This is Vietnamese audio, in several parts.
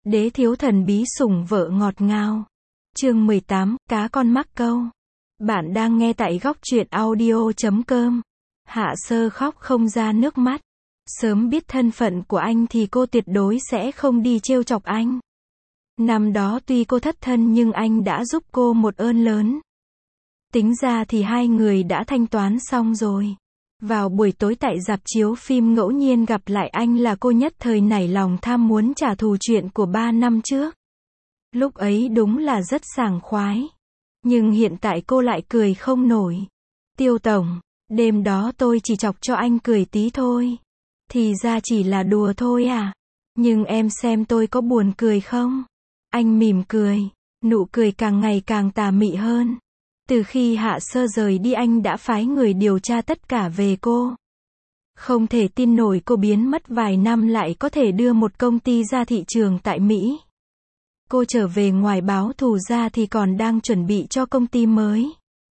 Đế thiếu thần bí sủng vợ ngọt ngào. Chương 18, cá con mắc câu. Bạn đang nghe tại góc truyện audio.com. Hạ Sơ khóc không ra nước mắt. Sớm biết thân phận của anh thì cô tuyệt đối sẽ không đi trêu chọc anh. Năm đó tuy cô thất thân nhưng anh đã giúp cô một ơn lớn. Tính ra thì hai người đã thanh toán xong rồi. Vào buổi tối tại rạp chiếu phim ngẫu nhiên gặp lại anh là cô nhất thời nảy lòng tham muốn trả thù chuyện của 3 năm trước. Lúc ấy đúng là rất sảng khoái. Nhưng hiện tại cô lại cười không nổi. Tiêu tổng, đêm đó tôi chỉ chọc cho anh cười tí thôi. Thì ra chỉ là đùa thôi à? Nhưng em xem tôi có buồn cười không? Anh mỉm cười, nụ cười càng ngày càng tà mị hơn. Từ khi Hạ Sơ rời đi anh đã phái người điều tra tất cả về cô. Không thể tin nổi cô biến mất vài năm lại có thể đưa một công ty ra thị trường tại Mỹ. Cô trở về ngoài báo thù ra thì còn đang chuẩn bị cho công ty mới.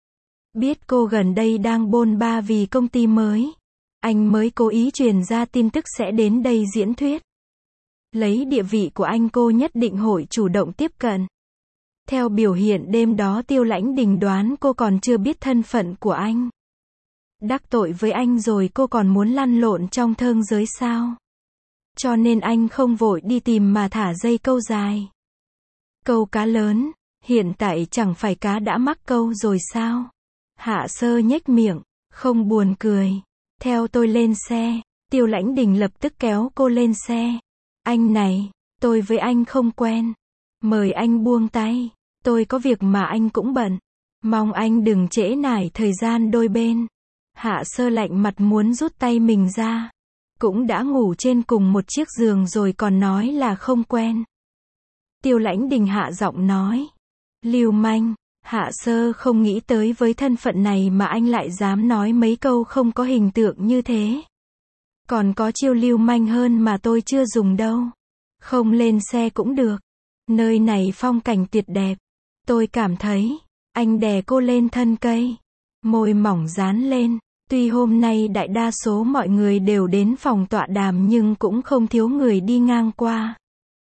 Biết cô gần đây đang bôn ba vì công ty mới. Anh mới cố ý truyền ra tin tức sẽ đến đây diễn thuyết. Lấy địa vị của anh cô nhất định hội chủ động tiếp cận. Theo biểu hiện đêm đó Tiêu Lãnh Đình đoán cô còn chưa biết thân phận của anh. Đắc tội với anh rồi cô còn muốn lăn lộn trong thơm giới sao? Cho nên anh không vội đi tìm mà thả dây câu dài. Câu cá lớn, hiện tại chẳng phải cá đã mắc câu rồi sao? Hạ Sơ nhếch miệng, không buồn cười. Theo tôi lên xe. Tiêu Lãnh Đình lập tức kéo cô lên xe. Anh này, tôi với anh không quen. Mời anh buông tay. Tôi có việc mà anh cũng bận. Mong anh đừng trễ nải thời gian đôi bên. Hạ Sơ lạnh mặt muốn rút tay mình ra. Cũng đã ngủ trên cùng một chiếc giường rồi còn nói là không quen. Tiêu Lãnh Đình hạ giọng nói. Lưu manh. Hạ Sơ không nghĩ tới với thân phận này mà anh lại dám nói mấy câu không có hình tượng như thế. Còn có chiêu lưu manh hơn mà tôi chưa dùng đâu. Không lên xe cũng được. Nơi này phong cảnh tuyệt đẹp. Tôi cảm thấy. Anh đè cô lên thân cây. Môi mỏng dán lên. Tuy hôm nay đại đa số mọi người đều đến phòng tọa đàm nhưng cũng không thiếu người đi ngang qua.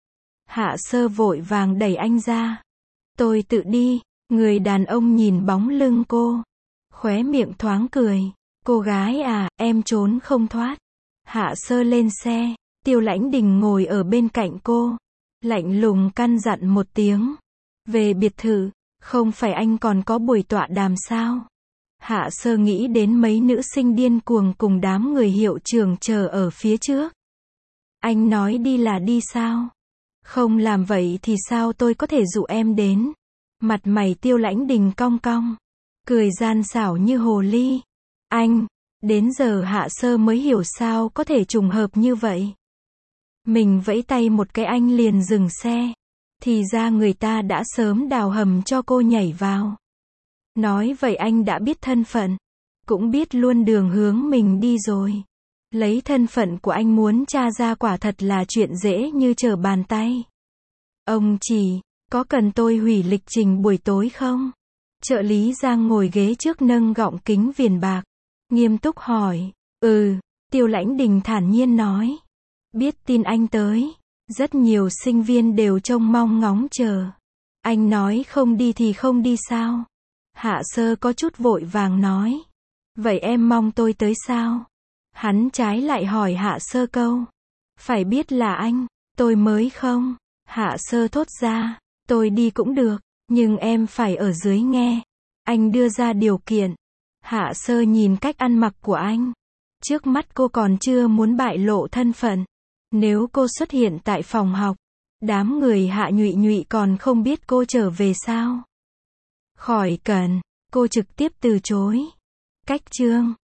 Hạ Sơ vội vàng đẩy anh ra. Tôi tự đi. Người đàn ông nhìn bóng lưng cô. Khóe miệng thoáng cười. Cô gái à, em trốn không thoát. Hạ Sơ lên xe. Tiêu Lãnh Đình ngồi ở bên cạnh cô. Lạnh lùng căn dặn một tiếng. Về biệt thự, không phải anh còn có buổi tọa đàm sao? Hạ Sơ nghĩ đến mấy nữ sinh điên cuồng cùng đám người hiệu trưởng chờ ở phía trước. Anh nói đi là đi sao? Không làm vậy thì sao tôi có thể dụ em đến? Mặt mày Tiêu Lãnh Đình cong cong. Cười gian xảo như hồ ly. Anh, đến giờ Hạ Sơ mới hiểu sao có thể trùng hợp như vậy. Mình vẫy tay một cái anh liền dừng xe. Thì ra người ta đã sớm đào hầm cho cô nhảy vào. Nói vậy anh đã biết thân phận. Cũng biết luôn đường hướng mình đi rồi. Lấy thân phận của anh muốn tra ra quả thật là chuyện dễ như trở bàn tay. Ông chỉ, có cần tôi hủy lịch trình buổi tối không? Trợ lý Giang ngồi ghế trước nâng gọng kính viền bạc. Nghiêm túc hỏi. Tiêu Lãnh Đình thản nhiên nói. Biết tin anh tới. Rất nhiều sinh viên đều trông mong ngóng chờ. Anh nói không đi thì không đi sao? Hạ Sơ có chút vội vàng nói. Vậy em mong tôi tới sao? Hắn trái lại hỏi Hạ Sơ câu. Phải biết là anh, tôi mới không? Hạ Sơ thốt ra. Tôi đi cũng được, nhưng em phải ở dưới nghe. Anh đưa ra điều kiện. Hạ Sơ nhìn cách ăn mặc của anh. Trước mắt cô còn chưa muốn bại lộ thân phận. Nếu cô xuất hiện tại phòng học, đám người Hạ Nhụy Nhụy còn không biết cô trở về sao? Khỏi cần, cô trực tiếp từ chối. Cách chương